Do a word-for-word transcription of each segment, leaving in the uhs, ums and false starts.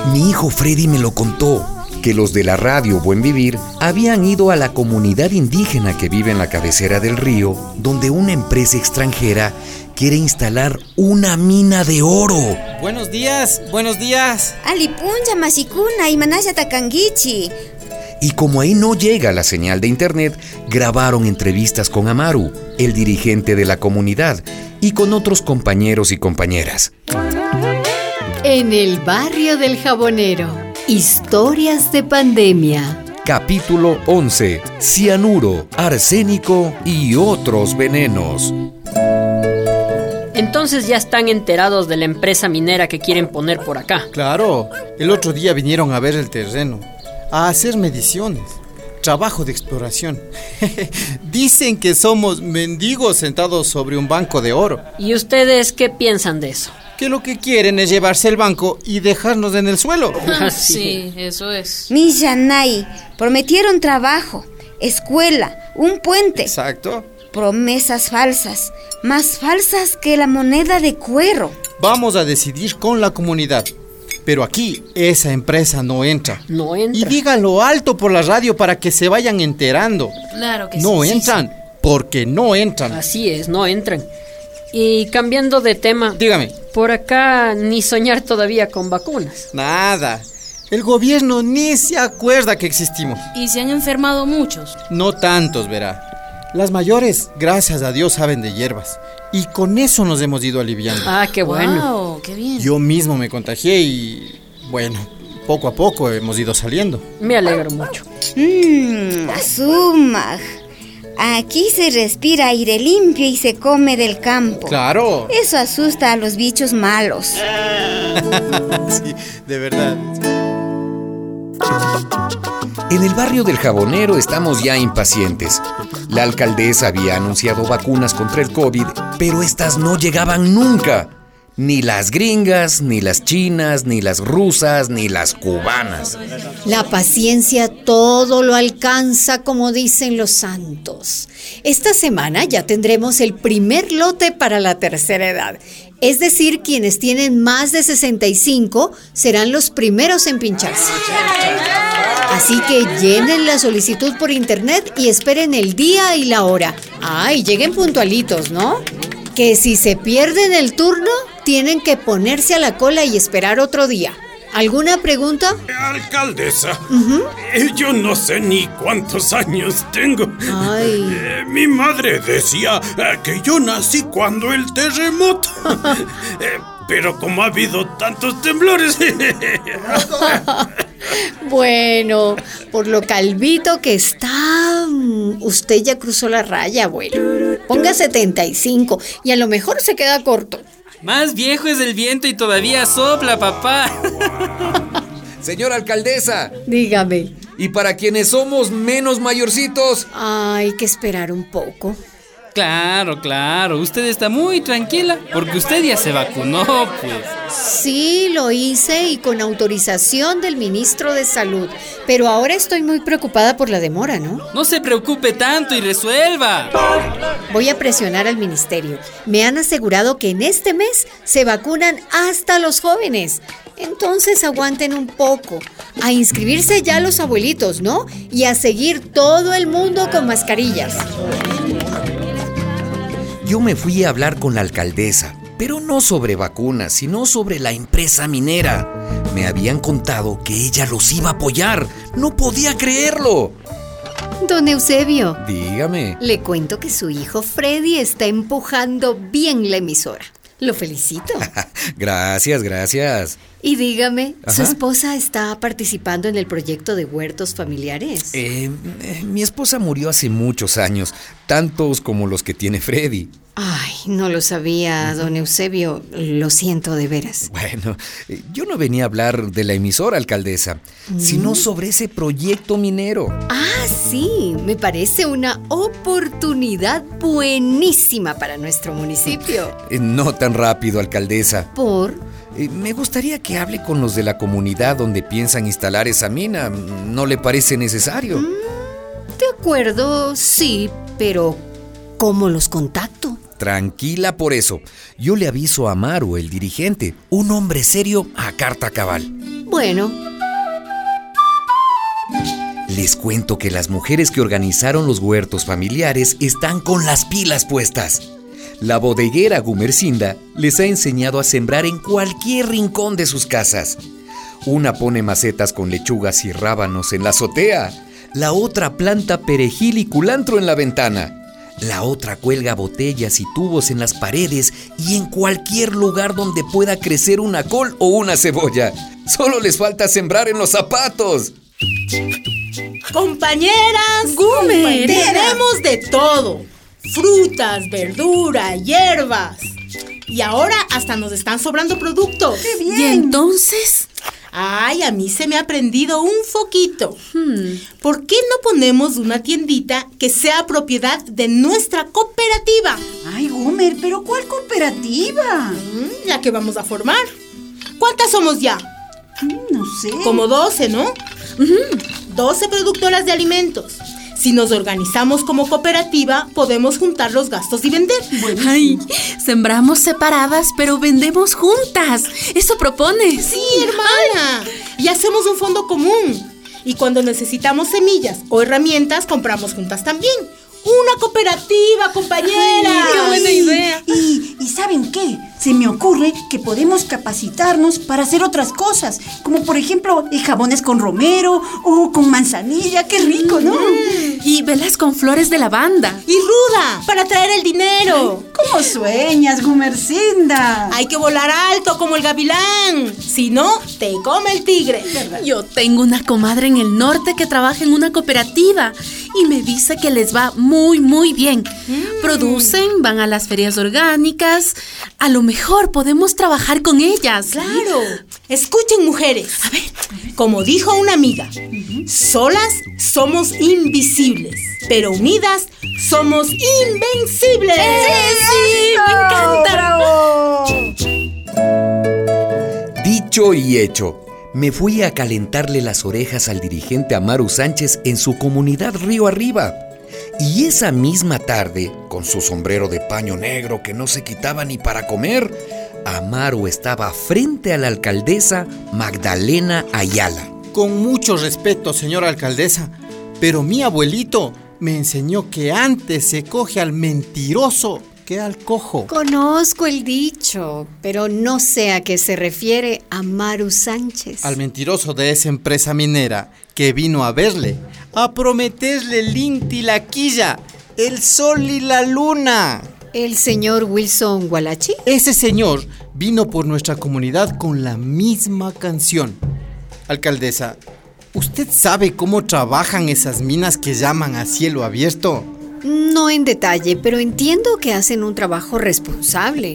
Mi hijo Freddy me lo contó, que los de la radio Buen Vivir habían ido a la comunidad indígena que vive en la cabecera del río, donde una empresa extranjera quiere instalar una mina de oro. Buenos días, buenos días. Alipuncha, Masikuna y Manasha Takangichi. Y como ahí no llega la señal de internet, grabaron entrevistas con Amaru, el dirigente de la comunidad, y con otros compañeros y compañeras. En el barrio del Jabonero, historias de pandemia. Capítulo once. Cianuro, arsénico y otros venenos. Entonces ya están enterados de la empresa minera que quieren poner por acá. Claro, el otro día vinieron a ver el terreno, a hacer mediciones, trabajo de exploración. Dicen que somos mendigos sentados sobre un banco de oro. ¿Y ustedes qué piensan de eso? Que lo que quieren es llevarse el banco y dejarnos en el suelo. Sí, eso es. Millanay, prometieron trabajo, escuela, un puente. Exacto. Promesas falsas, más falsas que la moneda de cuero. Vamos a decidir con la comunidad. Pero aquí esa empresa no entra. No entra. Y díganlo alto por la radio para que se vayan enterando. Claro que no sí. No entran, sí, sí. porque no entran. Así es, no entran. Y cambiando de tema. Dígame. Por acá ni soñar todavía con vacunas. Nada. El gobierno ni se acuerda que existimos. Y se han enfermado muchos. No tantos, verá. Las mayores, gracias a Dios, saben de hierbas. Y con eso nos hemos ido aliviando. Ah, qué bueno. Wow, qué bien. Yo mismo me contagié y, bueno, poco a poco hemos ido saliendo. Me alegro mucho. Mmm, Azumag. Aquí se respira aire limpio y se come del campo. ¡Claro! Eso asusta a los bichos malos. Sí, de verdad. En el barrio del Jabonero estamos ya impacientes. La alcaldesa había anunciado vacunas contra el COVID, pero estas no llegaban nunca. Ni las gringas, ni las chinas, ni las rusas, ni las cubanas. La paciencia todo lo alcanza, como dicen los santos. Esta semana ya tendremos el primer lote para la tercera edad. Es decir, quienes tienen más de sesenta y cinco serán los primeros en pincharse. Así que llenen la solicitud por internet y esperen el día y la hora. Ah, y lleguen puntualitos, ¿no? Que si se pierden el turno, tienen que ponerse a la cola y esperar otro día. ¿Alguna pregunta? Alcaldesa, Uh-huh. eh, yo no sé ni cuántos años tengo. Ay. Eh, mi madre decía eh, que yo nací cuando el terremoto. Eh, pero como ha habido tantos temblores... Bueno, por lo calvito que está, usted ya cruzó la raya, abuelo. Ponga setenta y cinco y a lo mejor se queda corto. Más viejo es el viento y todavía sopla, papá. Señora alcaldesa. Dígame. Y para quienes somos menos mayorcitos. Hay que esperar un poco. Claro, claro, usted está muy tranquila porque usted ya se vacunó, pues. Sí, lo hice y con autorización del ministro de Salud. Pero ahora estoy muy preocupada por la demora, ¿no? No se preocupe tanto y resuelva. Voy a presionar al ministerio. Me han asegurado que en este mes se vacunan hasta los jóvenes. Entonces aguanten un poco. A inscribirse ya los abuelitos, ¿no? Y a seguir todo el mundo con mascarillas. Yo me fui a hablar con la alcaldesa, pero no sobre vacunas, sino sobre la empresa minera. Me habían contado que ella los iba a apoyar. No podía creerlo. Don Eusebio. Dígame. Le cuento que su hijo Freddy está empujando bien la emisora. Lo felicito. Gracias, gracias. Y dígame, Ajá. ¿su esposa está participando en el proyecto de huertos familiares? Eh, eh, mi esposa murió hace muchos años, tantos como los que tiene Freddy. Ay, no lo sabía, don Eusebio. Lo siento de veras. Bueno, eh, yo no venía a hablar de la emisora, alcaldesa, ¿Mm? sino sobre ese proyecto minero. Ah, sí, me parece una oportunidad buenísima para nuestro municipio. Eh, no tan rápido, alcaldesa. ¿Por? Eh, me gustaría que hable con los de la comunidad donde piensan instalar esa mina. ¿No le parece necesario? Mm, de acuerdo, sí, pero ¿cómo los contacto? Tranquila por eso. Yo le aviso a Amaru, el dirigente, un hombre serio a carta cabal. Bueno. Les cuento que las mujeres que organizaron los huertos familiares están con las pilas puestas. La bodeguera Gumercinda les ha enseñado a sembrar en cualquier rincón de sus casas. Una pone macetas con lechugas y rábanos en la azotea. La otra planta perejil y culantro en la ventana. La otra cuelga botellas y tubos en las paredes y en cualquier lugar donde pueda crecer una col o una cebolla. Solo les falta sembrar en los zapatos. Compañeras, Gumer, tenemos de todo. Frutas, verdura, hierbas. Y ahora hasta nos están sobrando productos. ¡Qué bien! ¿Y entonces? Ay, a mí se me ha prendido un foquito. Hmm. ¿Por qué no ponemos una tiendita que sea propiedad de nuestra cooperativa? Ay, Gumer, ¿pero cuál cooperativa? Hmm, la que vamos a formar. ¿Cuántas somos ya? Hmm, no sé. Como doce, ¿no? Uh-huh. doce productoras de alimentos. Si nos organizamos como cooperativa, podemos juntar los gastos y vender. Buenísimo. Ay, sembramos separadas, pero vendemos juntas. ¿Eso propones? Sí, hermana. Y hacemos un fondo común. Y cuando necesitamos semillas o herramientas, compramos juntas también. ¡Una cooperativa, compañera! Ay, ¡qué buena idea! Y, y ¿saben qué? Se me ocurre que podemos capacitarnos para hacer otras cosas, como por ejemplo eh, jabones con romero o con manzanilla. ¡Qué rico!, ¿no? Mm. Y velas con flores de lavanda. Y ruda, para traer el dinero. ¿Cómo sueñas, Gumercinda? Hay que volar alto como el gavilán. Si no, te come el tigre. ¿Verdad? Yo tengo una comadre en el norte que trabaja en una cooperativa y me dice que les va muy, muy bien. Mm. Producen, van a las ferias orgánicas. A lo mejor podemos trabajar con ellas. Claro. Escuchen, mujeres. A ver. Como dijo una amiga, uh-huh. solas somos invisibles, pero unidas somos invencibles. ¡Sí, sí! ¡Me encanta! Dicho y hecho, me fui a calentarle las orejas al dirigente Amaru Sánchez en su comunidad Río Arriba. Y esa misma tarde, con su sombrero de paño negro que no se quitaba ni para comer, Amaru estaba frente a la alcaldesa Magdalena Ayala. Con mucho respeto, señora alcaldesa, pero mi abuelito me enseñó que antes se coge al mentiroso que al cojo. Conozco el dicho, pero no sé a qué se refiere Amaru Sánchez. Al mentiroso de esa empresa minera que vino a verle, a prometerle el inti la quilla, el sol y la luna. ¿El señor Wilson Gualachi? Ese señor vino por nuestra comunidad con la misma canción. Alcaldesa, ¿usted sabe cómo trabajan esas minas que llaman a cielo abierto? No en detalle, pero entiendo que hacen un trabajo responsable.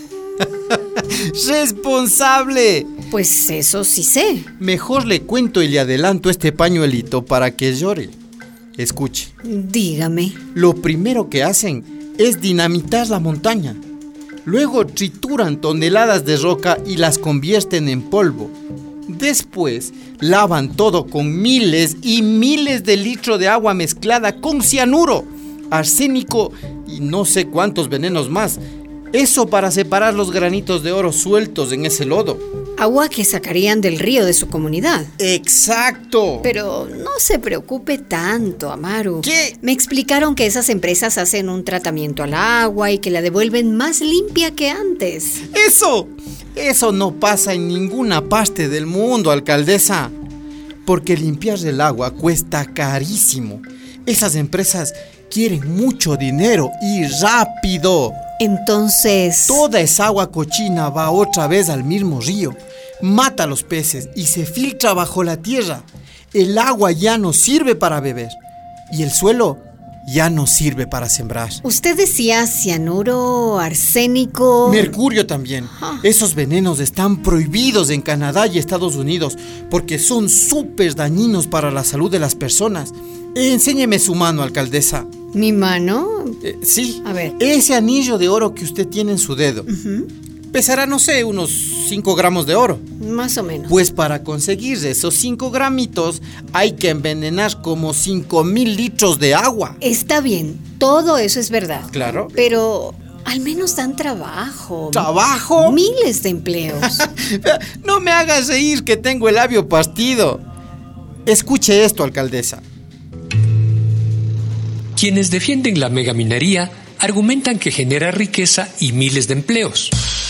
¡Responsable! Pues eso sí sé. Mejor le cuento y le adelanto este pañuelito para que llore. Escuche. Dígame. Lo primero que hacen es dinamitar la montaña. Luego trituran toneladas de roca y las convierten en polvo. Después lavan todo con miles y miles de litros de agua mezclada con cianuro, arsénico y no sé cuántos venenos más. Eso para separar los granitos de oro sueltos en ese lodo. Agua que sacarían del río de su comunidad. ¡Exacto! Pero no se preocupe tanto, Amaru. ¿Qué? Me explicaron que esas empresas hacen un tratamiento al agua y que la devuelven más limpia que antes. ¡Eso! Eso no pasa en ninguna parte del mundo, alcaldesa. Porque limpiar el agua cuesta carísimo. Esas empresas quieren mucho dinero y rápido. Entonces... Toda esa agua cochina va otra vez al mismo río, mata a los peces y se filtra bajo la tierra. El agua ya no sirve para beber y el suelo ya no sirve para sembrar. Usted decía cianuro, arsénico... Mercurio también. Ah. Esos venenos están prohibidos en Canadá y Estados Unidos porque son súper dañinos para la salud de las personas. Enséñeme su mano, alcaldesa. ¿Mi mano? Eh, sí. A ver. Ese anillo de oro que usted tiene en su dedo. Uh-huh. Pesará, no sé, unos cinco gramos de oro. Más o menos. Pues para conseguir esos cinco gramitos hay que envenenar como cinco mil litros de agua. Está bien, todo eso es verdad. Claro. Pero Al menos dan trabajo. ¿Trabajo? Miles de empleos. No me hagas reír que tengo el labio partido. Escuche esto, alcaldesa. Quienes defienden la megaminería argumentan que genera riqueza y miles de empleos.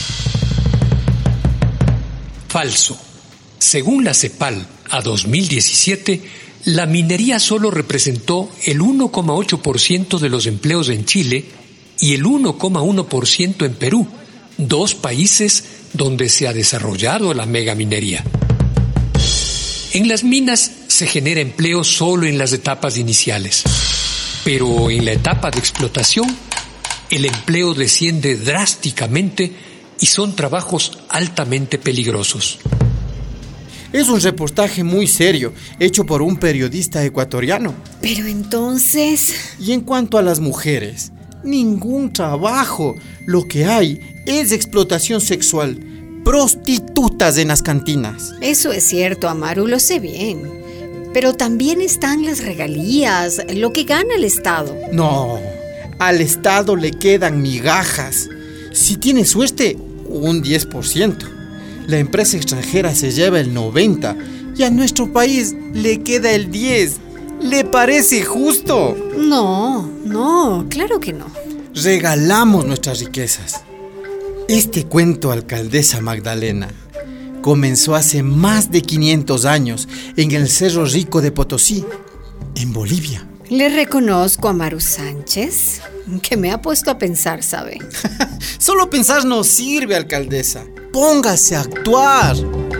Falso. Según la CEPAL, a dos mil diecisiete, la minería solo representó el uno coma ocho por ciento de los empleos en Chile y el uno coma uno por ciento en Perú, dos países donde se ha desarrollado la megaminería. En las minas se genera empleo solo en las etapas iniciales, pero en la etapa de explotación, el empleo desciende drásticamente y son trabajos altamente peligrosos. Es un reportaje muy serio, hecho por un periodista ecuatoriano. Pero entonces... Y en cuanto a las mujeres, ningún trabajo. Lo que hay es explotación sexual, prostitutas en las cantinas. Eso es cierto, Amaru, lo sé bien. Pero también están las regalías, lo que gana el Estado. No, al Estado le quedan migajas. Si tiene suerte, un diez por ciento. La empresa extranjera se lleva el noventa por ciento y a nuestro país le queda el diez por ciento. ¿Le parece justo? No, no, claro que no. Regalamos nuestras riquezas. Este cuento, alcaldesa Magdalena, comenzó hace más de quinientos años en el Cerro Rico de Potosí, en Bolivia. Le reconozco a Maru Sánchez, que me ha puesto a pensar, ¿sabe? Solo pensar no sirve, alcaldesa. Póngase a actuar.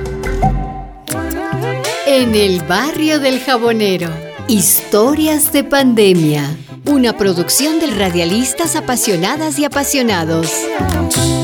En el barrio del Jabonero, historias de pandemia. Una producción de radialistas apasionadas y apasionados.